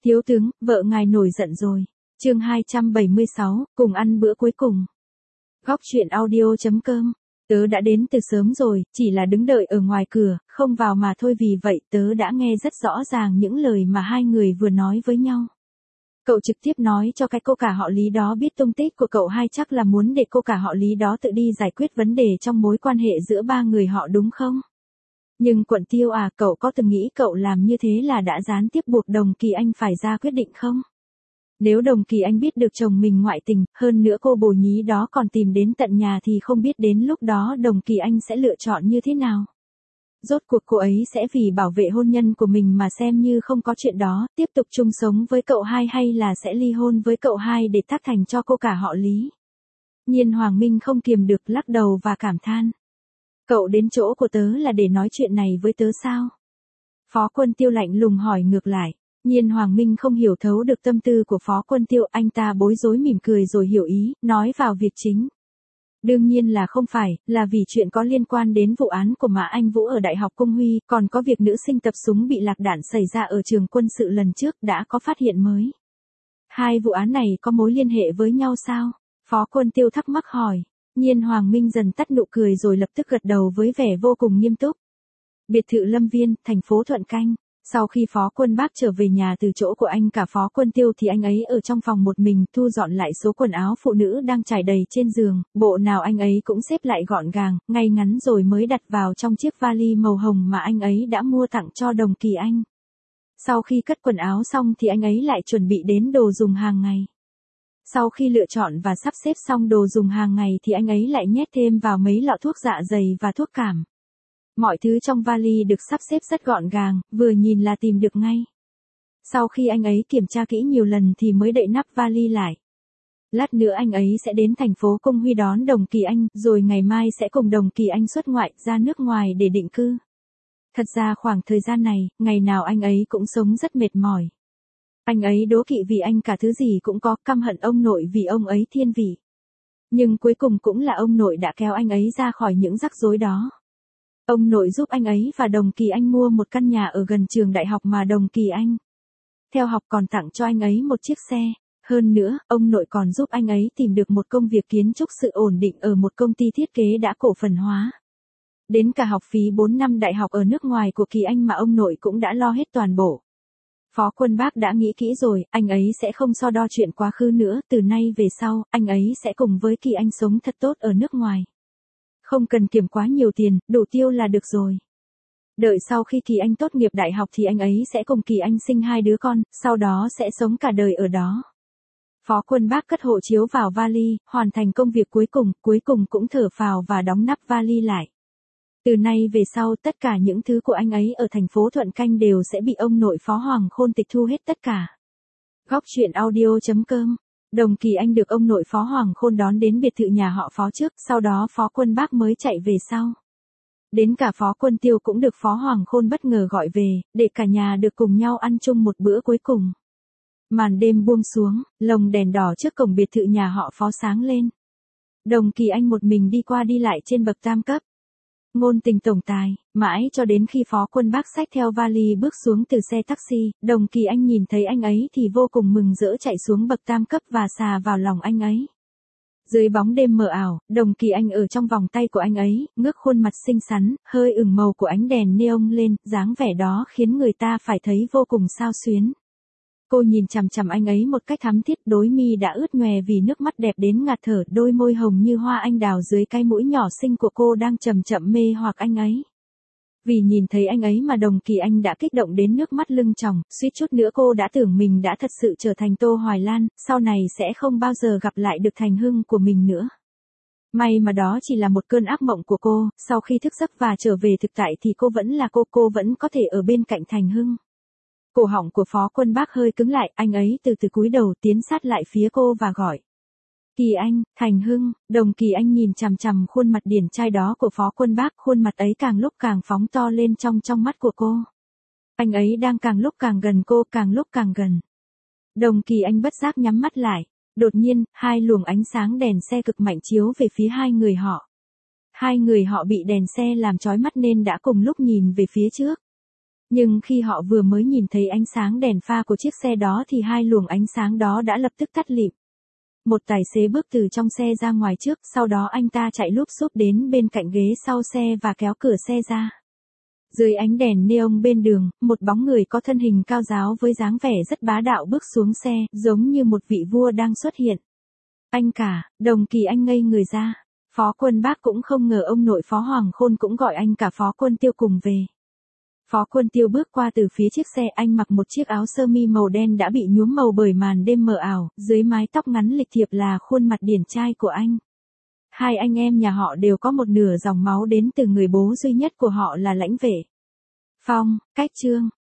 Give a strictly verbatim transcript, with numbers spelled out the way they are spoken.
Thiếu tướng, vợ ngài nổi giận rồi. Chương hai trăm bảy mươi sáu, cùng ăn bữa cuối cùng. Góc truyện audio chấm com. Tớ đã đến từ sớm rồi, chỉ là đứng đợi ở ngoài cửa, không vào mà thôi, vì vậy tớ đã nghe rất rõ ràng những lời mà hai người vừa nói với nhau. Cậu trực tiếp nói cho cái cô cả họ Lý đó biết tung tích của cậu hai, chắc là muốn để cô cả họ Lý đó tự đi giải quyết vấn đề trong mối quan hệ giữa ba người họ đúng không? Nhưng Quận Tiêu à, cậu có từng nghĩ cậu làm như thế là đã gián tiếp buộc Đồng Kỳ Anh phải ra quyết định không? Nếu Đồng Kỳ Anh biết được chồng mình ngoại tình, hơn nữa cô bồ nhí đó còn tìm đến tận nhà thì không biết đến lúc đó Đồng Kỳ Anh sẽ lựa chọn như thế nào? Rốt cuộc cô ấy sẽ vì bảo vệ hôn nhân của mình mà xem như không có chuyện đó, tiếp tục chung sống với cậu hai, hay là sẽ ly hôn với cậu hai để tác thành cho cô cả họ Lý? Nhiên Hoàng Minh không kiềm được lắc đầu và cảm than. Cậu đến chỗ của tớ là để nói chuyện này với tớ sao? Phó Quân Tiêu lạnh lùng hỏi ngược lại. Nhiên Hoàng Minh không hiểu thấu được tâm tư của Phó Quân Tiêu, anh ta bối rối mỉm cười rồi hiểu ý, nói vào việc chính. Đương nhiên là không phải, là vì chuyện có liên quan đến vụ án của Mã Anh Vũ ở Đại học Cung Huy, còn có việc nữ sinh tập súng bị lạc đạn xảy ra ở trường quân sự lần trước đã có phát hiện mới. Hai vụ án này có mối liên hệ với nhau sao? Phó Quân Tiêu thắc mắc hỏi. Nhiên Hoàng Minh dần tắt nụ cười rồi lập tức gật đầu với vẻ vô cùng nghiêm túc. Biệt thự Lâm Viên, thành phố Thuận Canh. Sau khi Phó Quân Bác trở về nhà từ chỗ của anh cả Phó Quân Tiêu thì anh ấy ở trong phòng một mình thu dọn lại số quần áo phụ nữ đang trải đầy trên giường, bộ nào anh ấy cũng xếp lại gọn gàng, ngay ngắn rồi mới đặt vào trong chiếc vali màu hồng mà anh ấy đã mua tặng cho Đồng Kỳ Anh. Sau khi cất quần áo xong thì anh ấy lại chuẩn bị đến đồ dùng hàng ngày. Sau khi lựa chọn và sắp xếp xong đồ dùng hàng ngày thì anh ấy lại nhét thêm vào mấy lọ thuốc dạ dày và thuốc cảm. Mọi thứ trong vali được sắp xếp rất gọn gàng, vừa nhìn là tìm được ngay. Sau khi anh ấy kiểm tra kỹ nhiều lần thì mới đậy nắp vali lại. Lát nữa anh ấy sẽ đến thành phố Cung Huy đón Đồng Kỳ Anh, rồi ngày mai sẽ cùng Đồng Kỳ Anh xuất ngoại ra nước ngoài để định cư. Thật ra khoảng thời gian này, ngày nào anh ấy cũng sống rất mệt mỏi. Anh ấy đố kỵ vì anh cả thứ gì cũng có, căm hận ông nội vì ông ấy thiên vị. Nhưng cuối cùng cũng là ông nội đã kéo anh ấy ra khỏi những rắc rối đó. Ông nội giúp anh ấy và Đồng Kỳ Anh mua một căn nhà ở gần trường đại học mà Đồng Kỳ Anh theo học, còn tặng cho anh ấy một chiếc xe. Hơn nữa, ông nội còn giúp anh ấy tìm được một công việc kiến trúc sự ổn định ở một công ty thiết kế đã cổ phần hóa. Đến cả học phí bốn năm đại học ở nước ngoài của Kỳ Anh mà ông nội cũng đã lo hết toàn bộ. Phó Quân Bác đã nghĩ kỹ rồi, anh ấy sẽ không so đo chuyện quá khứ nữa, từ nay về sau, anh ấy sẽ cùng với Kỳ Anh sống thật tốt ở nước ngoài. Không cần kiếm quá nhiều tiền, đủ tiêu là được rồi. Đợi sau khi Kỳ Anh tốt nghiệp đại học thì anh ấy sẽ cùng Kỳ Anh sinh hai đứa con, sau đó sẽ sống cả đời ở đó. Phó Quân Bác cất hộ chiếu vào vali, hoàn thành công việc cuối cùng, cuối cùng cũng thở phào và đóng nắp vali lại. Từ nay về sau tất cả những thứ của anh ấy ở thành phố Thuận Canh đều sẽ bị ông nội Phó Hoàng Khôn tịch thu hết tất cả. Góc truyện audio chấm com. Đồng Kỳ Anh được ông nội Phó Hoàng Khôn đón đến biệt thự nhà họ Phó trước, sau đó Phó Quân Bác mới chạy về sau. Đến cả Phó Quân Tiêu cũng được Phó Hoàng Khôn bất ngờ gọi về, để cả nhà được cùng nhau ăn chung một bữa cuối cùng. Màn đêm buông xuống, lồng đèn đỏ trước cổng biệt thự nhà họ Phó sáng lên. Đồng Kỳ Anh một mình đi qua đi lại trên bậc tam cấp. Ngôn tình tổng tài, mãi cho đến khi Phó Quân Bác xách theo vali bước xuống từ xe taxi, Đồng Kỳ Anh nhìn thấy anh ấy thì vô cùng mừng rỡ chạy xuống bậc tam cấp và xà vào lòng anh ấy. Dưới bóng đêm mờ ảo, Đồng Kỳ Anh ở trong vòng tay của anh ấy, ngước khuôn mặt xinh xắn, hơi ửng màu của ánh đèn neon lên, dáng vẻ đó khiến người ta phải thấy vô cùng xao xuyến. Cô nhìn chằm chằm anh ấy một cách thắm thiết, đôi mi đã ướt nhòe vì nước mắt đẹp đến ngạt thở, đôi môi hồng như hoa anh đào dưới cái mũi nhỏ xinh của cô đang chậm chậm mê hoặc anh ấy. Vì nhìn thấy anh ấy mà Đồng Kỳ Anh đã kích động đến nước mắt lưng tròng, suýt chút nữa cô đã tưởng mình đã thật sự trở thành Tô Hoài Lan, sau này sẽ không bao giờ gặp lại được Thành Hưng của mình nữa. May mà đó chỉ là một cơn ác mộng của cô, sau khi thức giấc và trở về thực tại thì cô vẫn là cô, cô vẫn có thể ở bên cạnh Thành Hưng. Cổ họng của Phó Quân Bác hơi cứng lại, anh ấy từ từ cúi đầu tiến sát lại phía cô và gọi. Kỳ Anh, Thành Hưng. Đồng Kỳ Anh nhìn chằm chằm khuôn mặt điển trai đó của Phó Quân Bác, khuôn mặt ấy càng lúc càng phóng to lên trong trong mắt của cô. Anh ấy đang càng lúc càng gần cô, càng lúc càng gần. Đồng Kỳ Anh bất giác nhắm mắt lại. Đột nhiên, hai luồng ánh sáng đèn xe cực mạnh chiếu về phía hai người họ. Hai người họ bị đèn xe làm chói mắt nên đã cùng lúc nhìn về phía trước. Nhưng khi họ vừa mới nhìn thấy ánh sáng đèn pha của chiếc xe đó thì hai luồng ánh sáng đó đã lập tức tắt lịm. Một tài xế bước từ trong xe ra ngoài trước, sau đó anh ta chạy lúp xúp đến bên cạnh ghế sau xe và kéo cửa xe ra. Dưới ánh đèn neon bên đường, một bóng người có thân hình cao ráo với dáng vẻ rất bá đạo bước xuống xe, giống như một vị vua đang xuất hiện. Anh cả, Đồng Kỳ, anh ngây người ra. Phó Quân Bác cũng không ngờ ông nội Phó Hoàng Khôn cũng gọi anh cả Phó Quân Tiêu cùng về. Phó Quân Tiêu bước qua từ phía chiếc xe, anh mặc một chiếc áo sơ mi màu đen đã bị nhuốm màu bởi màn đêm mờ ảo, dưới mái tóc ngắn lịch thiệp là khuôn mặt điển trai của anh. Hai anh em nhà họ đều có một nửa dòng máu đến từ người bố duy nhất của họ là Lãnh Vệ. Phong, Cách Trương,